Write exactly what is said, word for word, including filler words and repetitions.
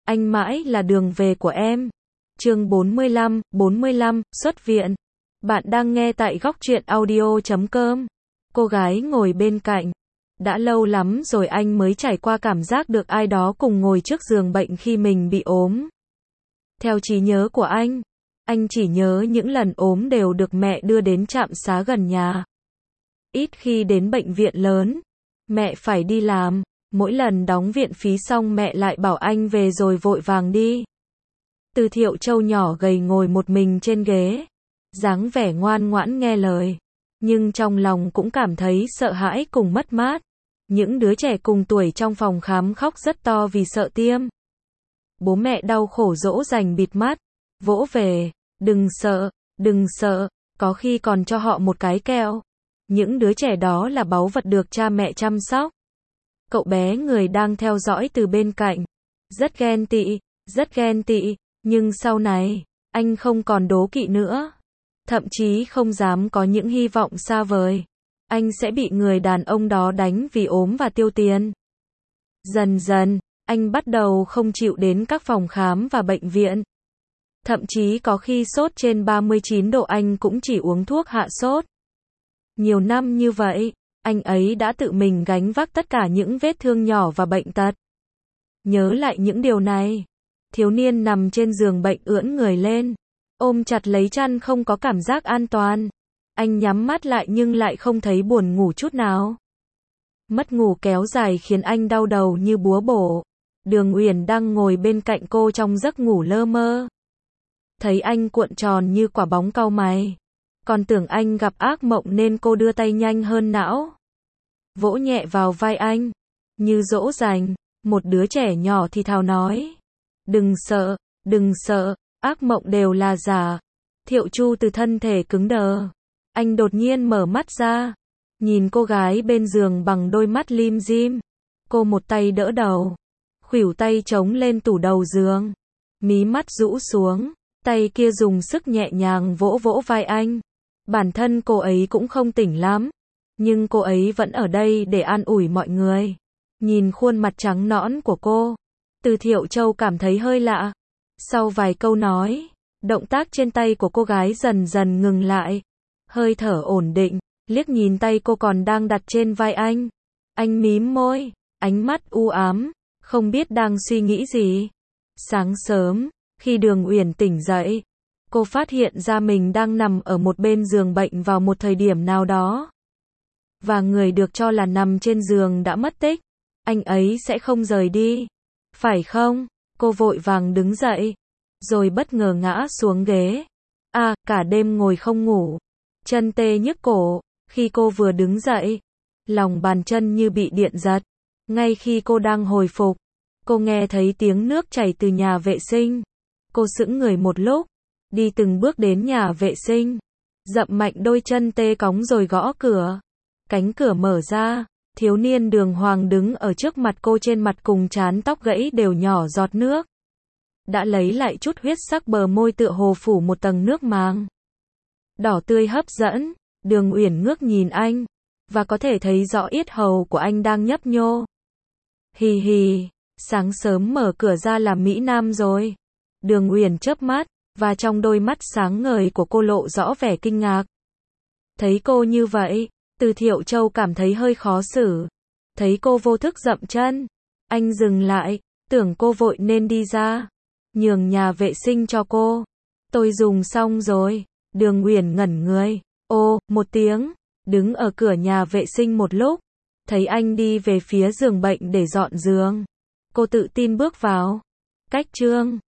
anh mãi là đường về của em. Chương bốn mươi lăm, bốn mươi lăm, xuất viện. Bạn đang nghe tại góc truyện audio chấm com. Cô gái ngồi bên cạnh. Đã lâu lắm rồi anh mới trải qua cảm giác được ai đó cùng ngồi trước giường bệnh khi mình bị ốm. Theo trí nhớ của anh, anh chỉ nhớ những lần ốm đều được mẹ đưa đến trạm xá gần nhà. Ít khi đến bệnh viện lớn. Mẹ phải đi làm. Mỗi lần đóng viện phí xong mẹ lại bảo anh về rồi vội vàng đi. Từ Thiệu Châu nhỏ gầy ngồi một mình trên ghế. Dáng vẻ ngoan ngoãn nghe lời. Nhưng trong lòng cũng cảm thấy sợ hãi cùng mất mát. Những đứa trẻ cùng tuổi trong phòng khám khóc rất to vì sợ tiêm. Bố mẹ đau khổ dỗ dành bịt mắt. Vỗ về. Đừng sợ, đừng sợ. Có khi còn cho họ một cái kẹo. Những đứa trẻ đó là báu vật được cha mẹ chăm sóc. Cậu bé người đang theo dõi từ bên cạnh. Rất ghen tị, rất ghen tị. Nhưng sau này, anh không còn đố kỵ nữa. Thậm chí không dám có những hy vọng xa vời. Anh sẽ bị người đàn ông đó đánh vì ốm và tiêu tiền. Dần dần, anh bắt đầu không chịu đến các phòng khám và bệnh viện. Thậm chí có khi sốt trên ba mươi chín độ anh cũng chỉ uống thuốc hạ sốt. Nhiều năm như vậy, anh ấy đã tự mình gánh vác tất cả những vết thương nhỏ và bệnh tật. Nhớ lại những điều này, thiếu niên nằm trên giường bệnh ưỡn người lên, ôm chặt lấy chăn không có cảm giác an toàn. Anh nhắm mắt lại nhưng lại không thấy buồn ngủ chút nào. Mất ngủ kéo dài khiến anh đau đầu như búa bổ. Đường Uyển đang ngồi bên cạnh cô trong giấc ngủ lơ mơ. Thấy anh cuộn tròn như quả bóng cau mày. Còn tưởng anh gặp ác mộng nên cô đưa tay nhanh hơn não. Vỗ nhẹ vào vai anh. Như dỗ dành. Một đứa trẻ nhỏ thì thào nói. Đừng sợ, đừng sợ, ác mộng đều là giả. Thiệu Chu từ thân thể cứng đờ. Anh đột nhiên mở mắt ra. Nhìn cô gái bên giường bằng đôi mắt lim dim. Cô một tay đỡ đầu. Khuỷu tay chống lên tủ đầu giường. Mí mắt rũ xuống. Tay kia dùng sức nhẹ nhàng vỗ vỗ vai anh. Bản thân cô ấy cũng không tỉnh lắm. Nhưng cô ấy vẫn ở đây để an ủi mọi người. Nhìn khuôn mặt trắng nõn của cô. Từ Thiệu Châu cảm thấy hơi lạ. Sau vài câu nói, động tác trên tay của cô gái dần dần ngừng lại. Hơi thở ổn định, liếc nhìn tay cô còn đang đặt trên vai anh. Anh mím môi, ánh mắt u ám, không biết đang suy nghĩ gì. Sáng sớm, khi Đường Uyển tỉnh dậy, cô phát hiện ra mình đang nằm ở một bên giường bệnh vào một thời điểm nào đó. Và người được cho là nằm trên giường đã mất tích. Anh ấy sẽ không rời đi. Phải không? Cô vội vàng đứng dậy. Rồi bất ngờ ngã xuống ghế. À, cả đêm ngồi không ngủ. Chân tê nhức cổ. Khi cô vừa đứng dậy, lòng bàn chân như bị điện giật. Ngay khi cô đang hồi phục, cô nghe thấy tiếng nước chảy từ nhà vệ sinh. Cô sững người một lúc. Đi từng bước đến nhà vệ sinh. Dậm mạnh đôi chân tê cóng rồi gõ cửa. Cánh cửa mở ra. Thiếu niên Đường Hoàng đứng ở trước mặt cô, trên mặt cùng trán tóc gãy đều nhỏ giọt nước. Đã lấy lại chút huyết sắc, bờ môi tựa hồ phủ một tầng nước màng đỏ tươi hấp dẫn. Đường Uyển ngước nhìn anh, và có thể thấy rõ yết hầu của anh đang nhấp nhô. Hì hì, sáng sớm mở cửa ra làm mỹ nam rồi. Đường Uyển chớp mắt, và trong đôi mắt sáng ngời của cô lộ rõ vẻ kinh ngạc. Thấy cô như vậy, Từ Thiệu Châu cảm thấy hơi khó xử. Thấy cô vô thức dậm chân, anh dừng lại, tưởng cô vội nên đi ra, nhường nhà vệ sinh cho cô. Tôi dùng xong rồi. Đường Uyển ngẩn người. Ô, một tiếng. Đứng ở cửa nhà vệ sinh một lúc. Thấy anh đi về phía giường bệnh để dọn giường. Cô tự tin bước vào. Cách chương